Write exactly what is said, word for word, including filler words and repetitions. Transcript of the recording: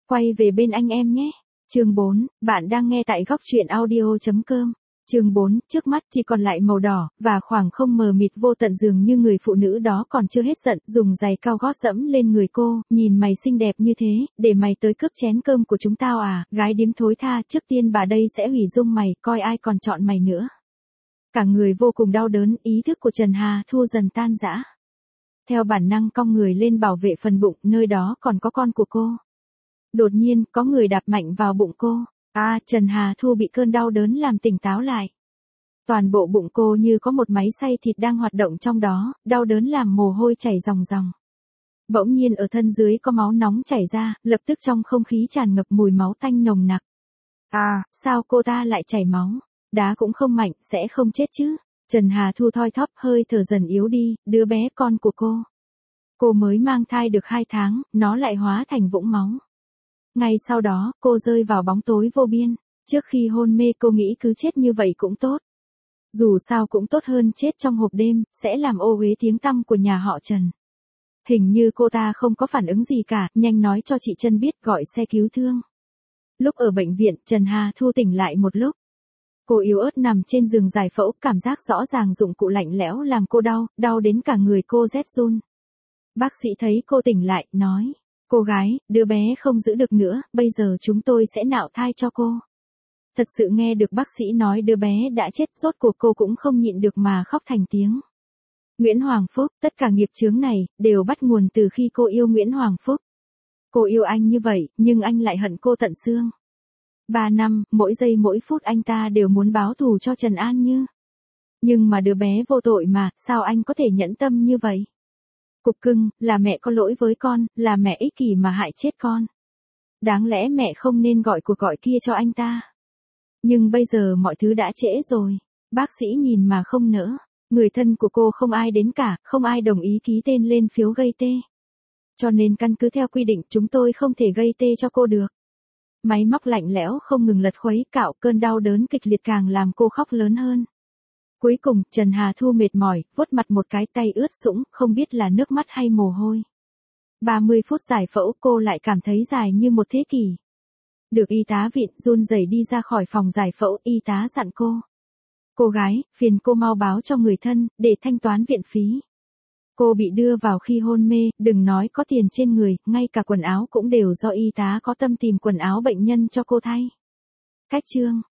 Quay về bên anh em nhé. Chương bốn, bạn đang nghe tại góc truyện audio chấm com. Chương bốn, trước mắt chỉ còn lại màu đỏ, và khoảng không mờ mịt vô tận dường như người phụ nữ đó còn chưa hết giận, dùng giày cao gót dẫm lên người cô, nhìn mày xinh đẹp như thế, để mày tới cướp chén cơm của chúng tao à, gái điếm thối tha, trước tiên bà đây sẽ hủy dung mày, coi ai còn chọn mày nữa. Cả người vô cùng đau đớn, ý thức của Trần Hà Thu dần tan rã. Theo bản năng cong người lên bảo vệ phần bụng, nơi đó còn có con của cô. Đột nhiên, có người đạp mạnh vào bụng cô. À, Trần Hà Thu bị cơn đau đớn làm tỉnh táo lại. Toàn bộ bụng cô như có một máy xay thịt đang hoạt động trong đó, đau đớn làm mồ hôi chảy ròng ròng. Bỗng nhiên ở thân dưới có máu nóng chảy ra, lập tức trong không khí tràn ngập mùi máu tanh nồng nặc. À, sao cô ta lại chảy máu? Đá cũng không mạnh, sẽ không chết chứ? Trần Hà Thu thoi thóp, hơi thở dần yếu đi, đứa bé con của cô. Cô mới mang thai được hai tháng, nó lại hóa thành vũng máu. Ngay sau đó, cô rơi vào bóng tối vô biên. Trước khi hôn mê cô nghĩ cứ chết như vậy cũng tốt. Dù sao cũng tốt hơn chết trong hộp đêm, sẽ làm ô uế tiếng tăm của nhà họ Trần. Hình như cô ta không có phản ứng gì cả, nhanh nói cho chị Trân biết gọi xe cứu thương. Lúc ở bệnh viện, Trần Hà Thu tỉnh lại một lúc. Cô yếu ớt nằm trên giường giải phẫu, cảm giác rõ ràng dụng cụ lạnh lẽo làm cô đau, đau đến cả người cô rét run. Bác sĩ thấy cô tỉnh lại, nói. Cô gái, đứa bé không giữ được nữa, bây giờ chúng tôi sẽ nạo thai cho cô. Thật sự nghe được bác sĩ nói đứa bé đã chết, rốt cuộc cô cũng không nhịn được mà khóc thành tiếng. Nguyễn Hoàng Phúc, tất cả nghiệp chướng này, đều bắt nguồn từ khi cô yêu Nguyễn Hoàng Phúc. Cô yêu anh như vậy, nhưng anh lại hận cô tận xương. Ba năm, mỗi giây mỗi phút anh ta đều muốn báo thù cho Trần An Như. Nhưng mà đứa bé vô tội mà, sao anh có thể nhẫn tâm như vậy? Cục cưng, là mẹ có lỗi với con, là mẹ ích kỷ mà hại chết con. Đáng lẽ mẹ không nên gọi cuộc gọi kia cho anh ta. Nhưng bây giờ mọi thứ đã trễ rồi. Bác sĩ nhìn mà không nỡ. Người thân của cô không ai đến cả, không ai đồng ý ký tên lên phiếu gây tê. Cho nên căn cứ theo quy định chúng tôi không thể gây tê cho cô được. Máy móc lạnh lẽo không ngừng lật khuấy cạo, cơn đau đớn kịch liệt càng làm cô khóc lớn hơn. Cuối cùng, Trần Hà Thu mệt mỏi, vuốt mặt một cái, tay ướt sũng, không biết là nước mắt hay mồ hôi. ba mươi phút giải phẫu cô lại cảm thấy dài như một thế kỷ. Được y tá vịn, run rẩy đi ra khỏi phòng giải phẫu, y tá dặn cô. Cô gái, phiền cô mau báo cho người thân, để thanh toán viện phí. Cô bị đưa vào khi hôn mê, đừng nói có tiền trên người, ngay cả quần áo cũng đều do y tá có tâm tìm quần áo bệnh nhân cho cô thay. Cách chương.